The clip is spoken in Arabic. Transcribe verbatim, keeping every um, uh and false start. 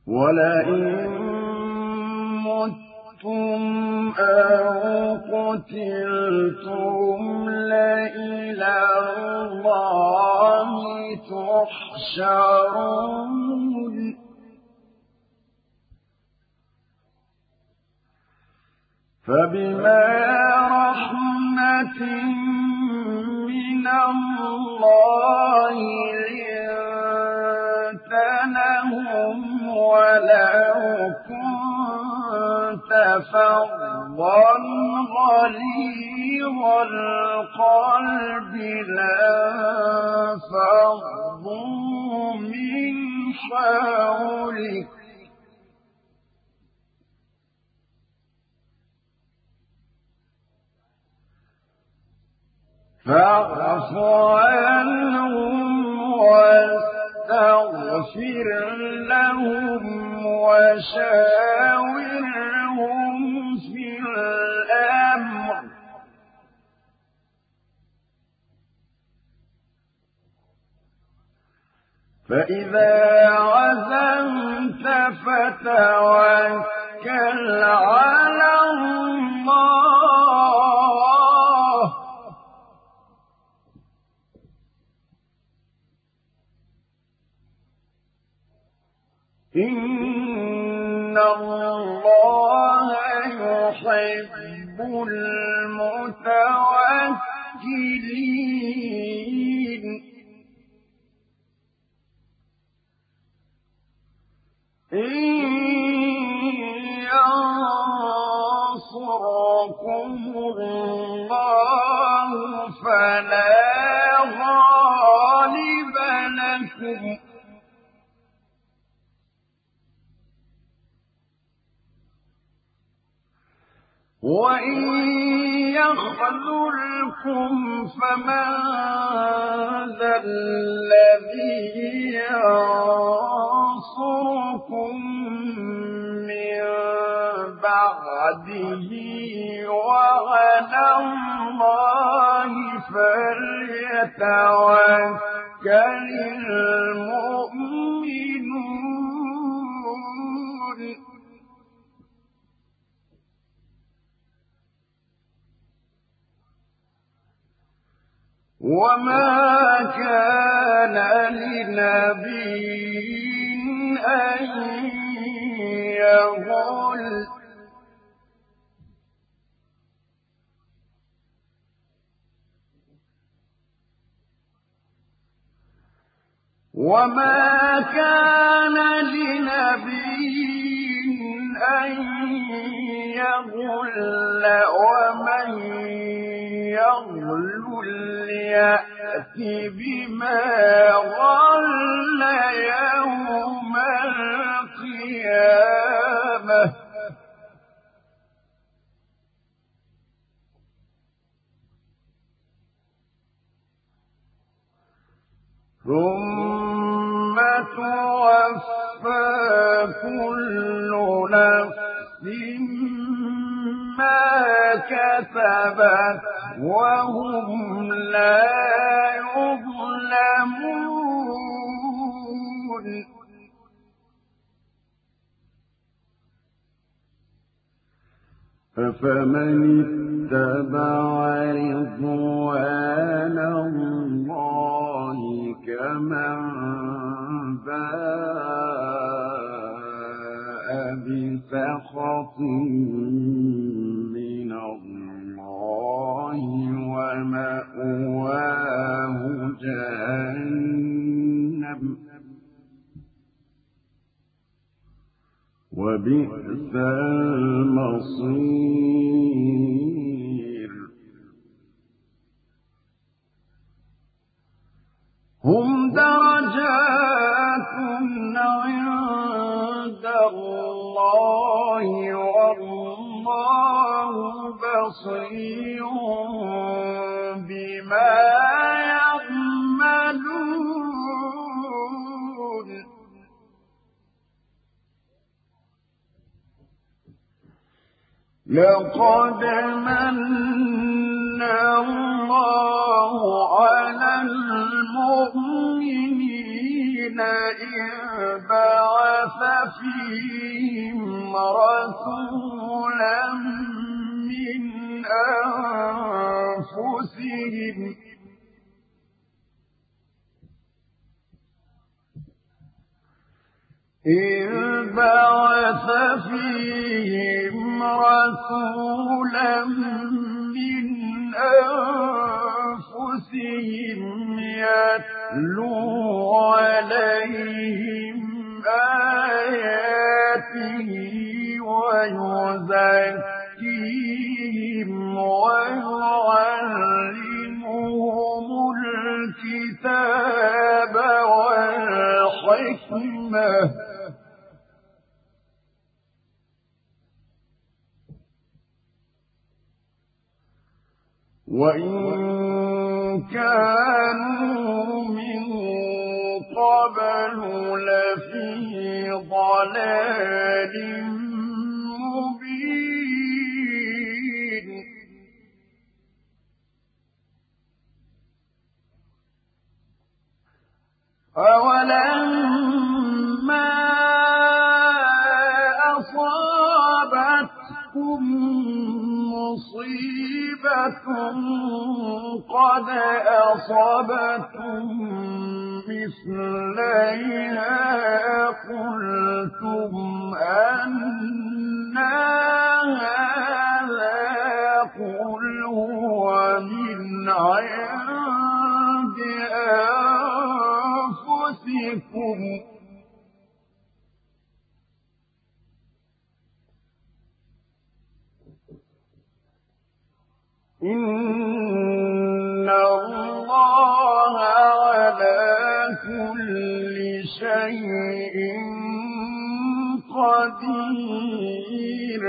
ولئن متم أو قتلتم لإلى الله تحشرون فبما رحمة من الله لنت لهم ولو كنت فظا غليظ القلب لانفضوا من حولك فاعف عنهم واستغفر لهم وشاورهم في الأمر فإذا عزمت فتوكل على الله إن الله يحب المتوكلين إن ينصركم الله فلا غالب لكم وإن يخذلكم فمن ذا الذي ينصركم من بعده وعلى الله فليتوكل المؤمنون وما كان لنبي أن يغل وما كان لنبي أن يغل ومن يغل ليأت بما غل يوم القيامة ثم توفى كل نفس ما كسبت وهم لا يظلمون أفمن اتبع رضوان الله كمن باء بسخط من الله ومأواه جهنم وبئس المصير هم درجات عند الله والله بصير بما يعملون لقد من الله على المؤمنين إذ بعث فيهم رسولا من أنفسهم إذ بعث فيهم رسولا من أنفسهم يتلو عليهم آياته ويزكيهم ويعلمهم الكتاب والحكمة وإن كانوا من قبل لفي ضلال مبين أولما أصابتكم مصيبة قد أصبتم مثليها قلتم أنى هذا قل هو من عند أنفسكم إن الله على كل شيء قدير